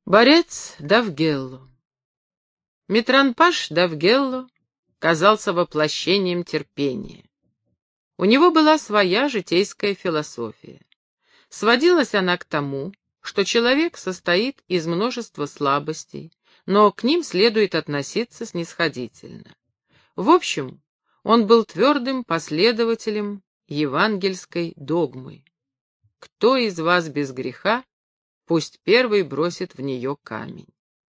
Борец Давгелло. Митранпаш Давгелло казался воплощением терпения. У него была своя житейская философия. Сводилась она к тому, что человек состоит из множества слабостей, но к ним следует относиться снисходительно. В общем, он был твердым последователем евангельской догмы. Кто из вас без греха, пусть первый бросит в нее камень.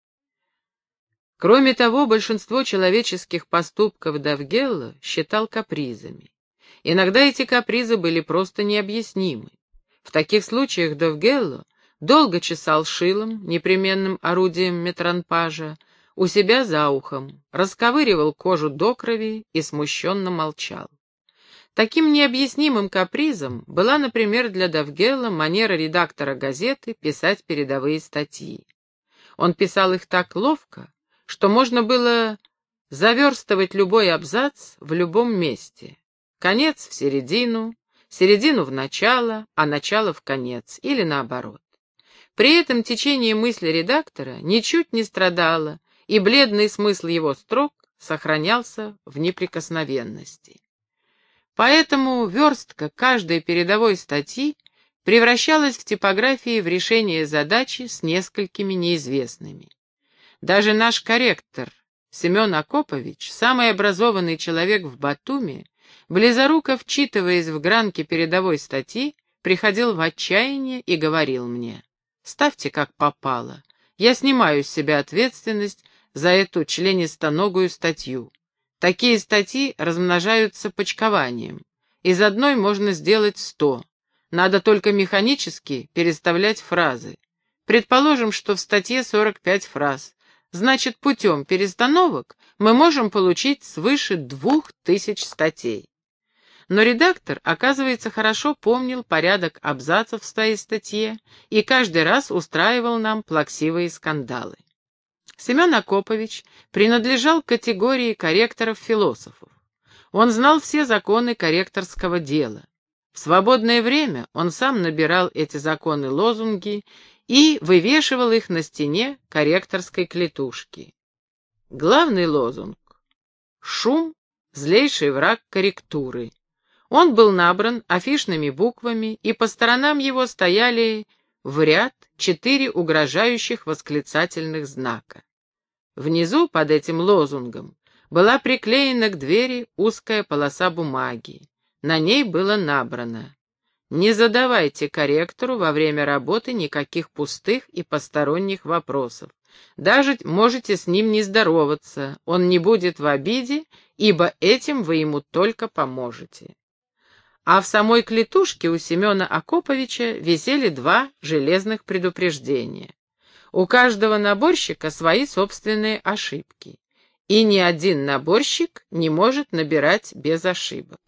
Кроме того, большинство человеческих поступков Давгелло считал капризами. Иногда эти капризы были просто необъяснимы. В таких случаях Давгелло долго чесал шилом, непременным орудием Митранпажа, у себя за ухом, расковыривал кожу до крови и смущенно молчал. Таким необъяснимым капризом была, например, для Давгелло манера редактора газеты писать передовые статьи. Он писал их так ловко, что можно было заверстывать любой абзац в любом месте. Конец в середину, середину в начало, а начало в конец, или наоборот. При этом течение мысли редактора ничуть не страдало, и бледный смысл его строк сохранялся в неприкосновенности. Поэтому верстка каждой передовой статьи превращалась в типографии в решение задачи с несколькими неизвестными. Даже наш корректор Семен Акопович, самый образованный человек в Батуми, близоруко вчитываясь в гранки передовой статьи, приходил в отчаяние и говорил мне: «Ставьте как попало, я снимаю с себя ответственность за эту членистоногую статью. Такие статьи размножаются почкованием. Из одной можно сделать 100. Надо только механически переставлять фразы. Предположим, что в статье 45 фраз. Значит, путем перестановок мы можем получить свыше 2000 статей». Но редактор, оказывается, хорошо помнил порядок абзацев в своей статье и каждый раз устраивал нам плаксивые скандалы. Семен Акопович принадлежал к категории корректоров-философов. Он знал все законы корректорского дела. В свободное время он сам набирал эти законы-лозунги и вывешивал их на стене корректорской клетушки. Главный лозунг — «Шум — злейший враг корректуры». Он был набран афишными буквами, и по сторонам его стояли в ряд 4 угрожающих восклицательных знака. Внизу под этим лозунгом была приклеена к двери узкая полоса бумаги. На ней было набрано: «Не задавайте корректору во время работы никаких пустых и посторонних вопросов. Даже можете с ним не здороваться, он не будет в обиде, ибо этим вы ему только поможете». А в самой клетушке у Семена Акоповича висели 2 железных предупреждения. У каждого наборщика свои собственные ошибки, и ни один наборщик не может набирать без ошибок.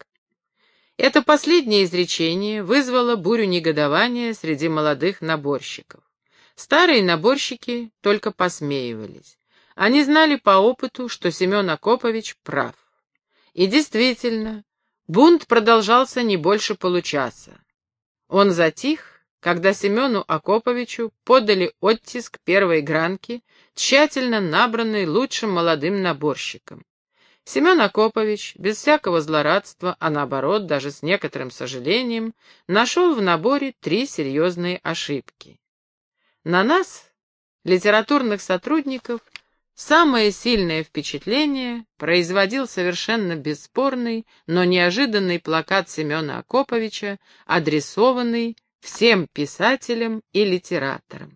Это последнее изречение вызвало бурю негодования среди молодых наборщиков. Старые наборщики только посмеивались. Они знали по опыту, что Семен Акопович прав. И действительно, бунт продолжался не больше получаса. Он затих, когда Семену Акоповичу подали оттиск первой гранки, тщательно набранной лучшим молодым наборщиком. Семен Акопович, без всякого злорадства, а наоборот, даже с некоторым сожалением, нашел в наборе 3 серьезные ошибки. На нас, литературных сотрудников, самое сильное впечатление производил совершенно бесспорный, но неожиданный плакат Семена Акоповича, адресованный всем писателям и литераторам.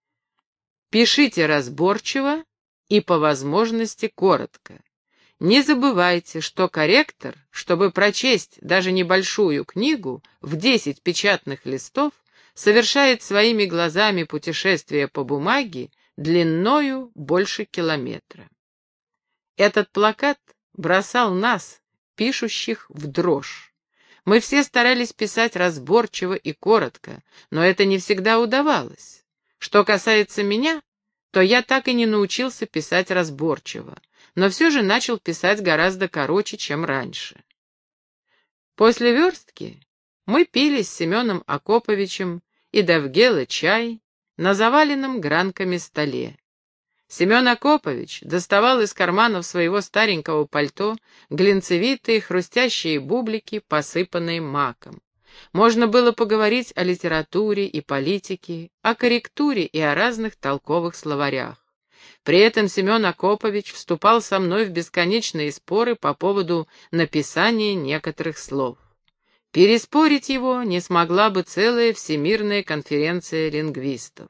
Пишите разборчиво и по возможности коротко. Не забывайте, что корректор, чтобы прочесть даже небольшую книгу в 10 печатных листов, совершает своими глазами путешествие по бумаге длинною больше километра. Этот плакат бросал нас, пишущих, в дрожь. Мы все старались писать разборчиво и коротко, но это не всегда удавалось. Что касается меня, то я так и не научился писать разборчиво, но все же начал писать гораздо короче, чем раньше. После верстки мы пили с Семеном Акоповичем и Давгелло чай, на заваленном гранками столе. Семен Акопович доставал из карманов своего старенького пальто глинцевитые хрустящие бублики, посыпанные маком. Можно было поговорить о литературе и политике, о корректуре и о разных толковых словарях. При этом Семен Акопович вступал со мной в бесконечные споры по поводу написания некоторых слов. Переспорить его не смогла бы целая всемирная конференция лингвистов.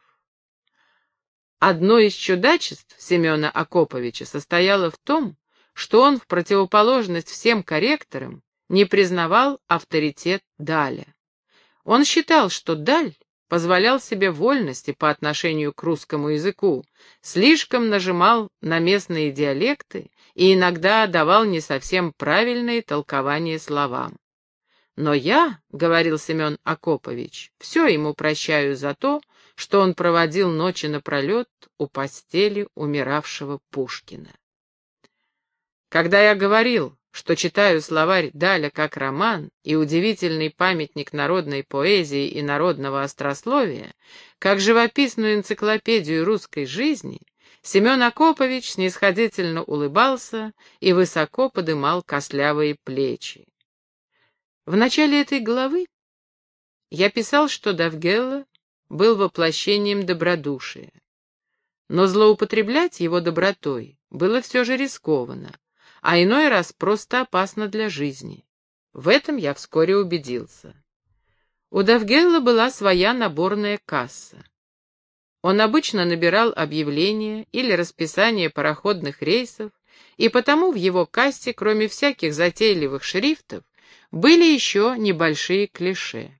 Одно из чудачеств Семена Акоповича состояло в том, что он, в противоположность всем корректорам, не признавал авторитет Даля. Он считал, что Даль позволял себе вольности по отношению к русскому языку, слишком нажимал на местные диалекты и иногда давал не совсем правильные толкования словам. «Но я, — говорил Семен Акопович, — все ему прощаю за то, что он проводил ночи напролет у постели умиравшего Пушкина». Когда я говорил, что читаю словарь Даля как роман и удивительный памятник народной поэзии и народного острословия, как живописную энциклопедию русской жизни, Семен Акопович снисходительно улыбался и высоко подымал костлявые плечи. В начале этой главы я писал, что Довгелло был воплощением добродушия. Но злоупотреблять его добротой было все же рискованно, а иной раз просто опасно для жизни. В этом я вскоре убедился. У Довгелло была своя наборная касса. Он обычно набирал объявления или расписание пароходных рейсов, и потому в его кассе, кроме всяких затейливых шрифтов, были еще небольшие клише.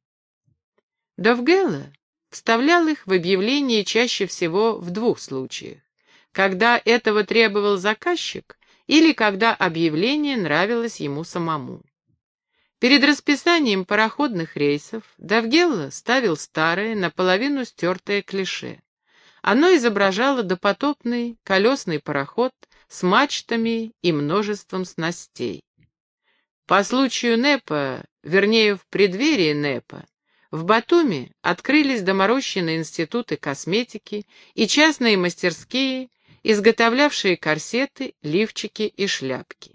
Довгелло вставлял их в объявление чаще всего в двух случаях: когда этого требовал заказчик или когда объявление нравилось ему самому. Перед расписанием пароходных рейсов Довгелло ставил старое, наполовину стертое клише. Оно изображало допотопный колесный пароход с мачтами и множеством снастей. По случаю НЭПа, вернее, в преддверии НЭПа, в Батуми открылись доморощенные институты косметики и частные мастерские, изготовлявшие корсеты, лифчики и шляпки.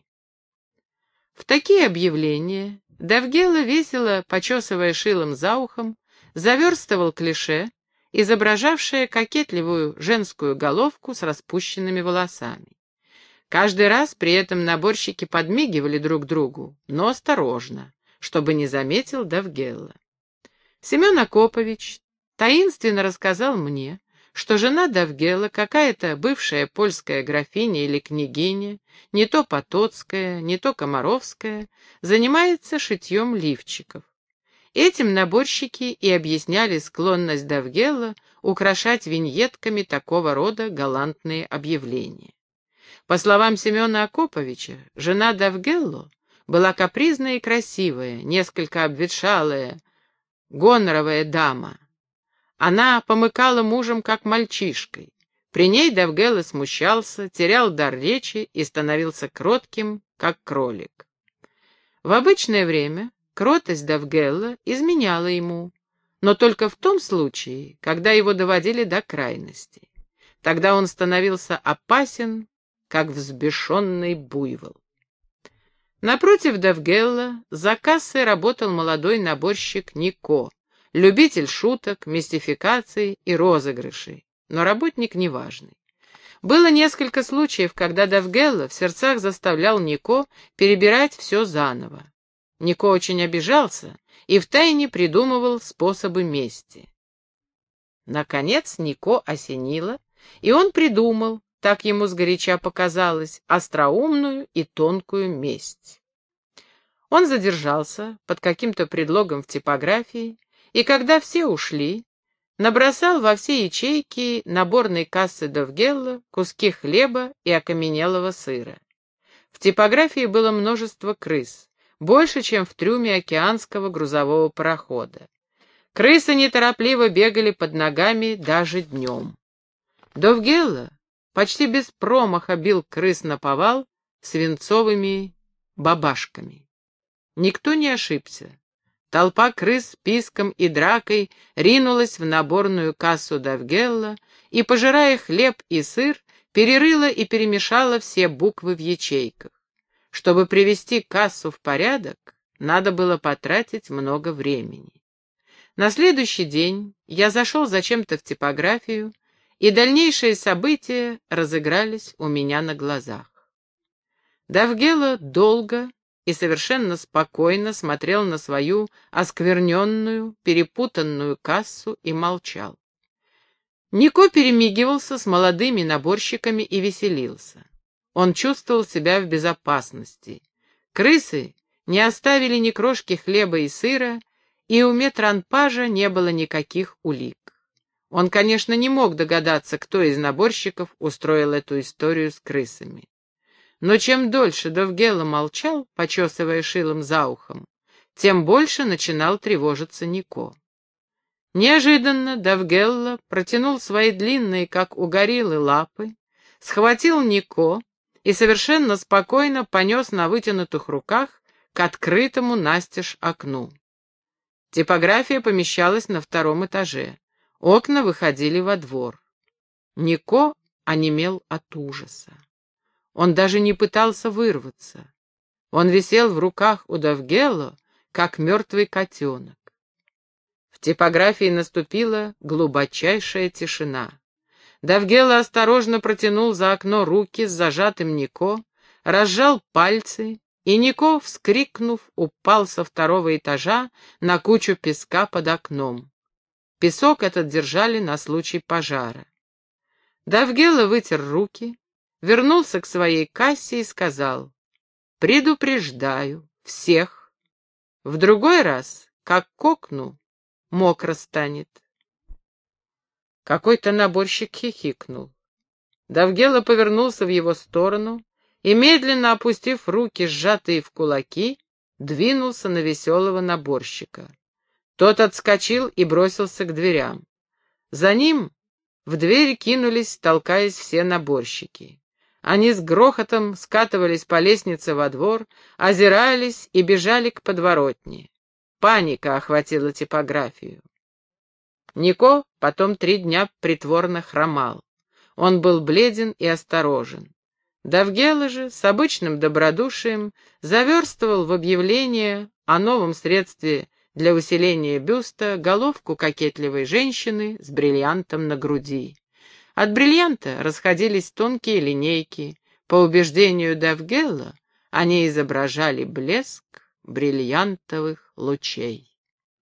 В такие объявления Довгелло, весело почесывая шилом за ухом, заверстывал клише, изображавшее кокетливую женскую головку с распущенными волосами. Каждый раз при этом наборщики подмигивали друг другу, но осторожно, чтобы не заметил Довгелло. Семен Акопович таинственно рассказал мне, что жена Довгелло, какая-то бывшая польская графиня или княгиня, не то Потоцкая, не то Комаровская, занимается шитьем лифчиков. Этим наборщики и объясняли склонность Довгелло украшать виньетками такого рода галантные объявления. По словам Семена Акоповича, жена Довгелло была капризная и красивая, несколько обветшалая, гоноровая дама. Она помыкала мужем как мальчишкой. При ней Довгелло смущался, терял дар речи и становился кротким, как кролик. В обычное время кротость Довгелло изменяла ему, но только в том случае, когда его доводили до крайности. Тогда он становился опасен, как взбешенный буйвол. Напротив Довгелло за кассой работал молодой наборщик Нико, любитель шуток, мистификаций и розыгрышей, но работник неважный. Было несколько случаев, когда Довгелло в сердцах заставлял Нико перебирать все заново. Нико очень обижался и втайне придумывал способы мести. Наконец Нико осенило, и он придумал, так ему сгоряча показалось, остроумную и тонкую месть. Он задержался под каким-то предлогом в типографии, и когда все ушли, набросал во все ячейки наборной кассы Довгелло куски хлеба и окаменелого сыра. В типографии было множество крыс, больше, чем в трюме океанского грузового парохода. Крысы неторопливо бегали под ногами даже днем. Довгелло почти без промаха бил крыс наповал свинцовыми бабашками. Никто не ошибся. толпа крыс с писком и дракой ринулась в наборную кассу Довгелла и, пожирая хлеб и сыр, перерыла и перемешала все буквы в ячейках. Чтобы привести кассу в порядок, надо было потратить много времени. На следующий день я зашел зачем-то в типографию, и дальнейшие события разыгрались у меня на глазах. Довгелло долго и совершенно спокойно смотрел на свою оскверненную, перепутанную кассу и молчал. Нико перемигивался с молодыми наборщиками и веселился. Он чувствовал себя в безопасности. Крысы не оставили ни крошки хлеба и сыра, и у метранпажа не было никаких улик. Он, конечно, не мог догадаться, кто из наборщиков устроил эту историю с крысами. Но чем дольше Довгелло молчал, почесывая шилом за ухом, тем больше начинал тревожиться Нико. Неожиданно Довгелло протянул свои длинные, как у гориллы, лапы, схватил Нико и совершенно спокойно понес на вытянутых руках к открытому настежь окну. Типография помещалась на 2-м этаже. Окна выходили во двор. Нико онемел от ужаса. Он даже не пытался вырваться. Он висел в руках у Довгелло, как мертвый котенок. В типографии наступила глубочайшая тишина. Довгелло осторожно протянул за окно руки с зажатым Нико, разжал пальцы, и Нико, вскрикнув, упал со 2-го этажа на кучу песка под окном. Песок этот держали на случай пожара. Довгелло вытер руки, вернулся к своей кассе и сказал: «Предупреждаю всех. В другой раз, как кокну, мокро станет». Какой-то наборщик хихикнул. Довгелло повернулся в его сторону и, медленно опустив руки, сжатые в кулаки, двинулся на веселого наборщика. Тот отскочил и бросился к дверям. За ним в дверь кинулись, толкаясь, все наборщики. Они с грохотом скатывались по лестнице во двор, озирались и бежали к подворотне. Паника охватила типографию. Нико потом 3 дня притворно хромал. Он был бледен и осторожен. Довгелло же с обычным добродушием заверстывал в объявление о новом средстве для усиления бюста головку кокетливой женщины с бриллиантом на груди. От бриллианта расходились тонкие линейки. По убеждению Довгелло, они изображали блеск бриллиантовых лучей.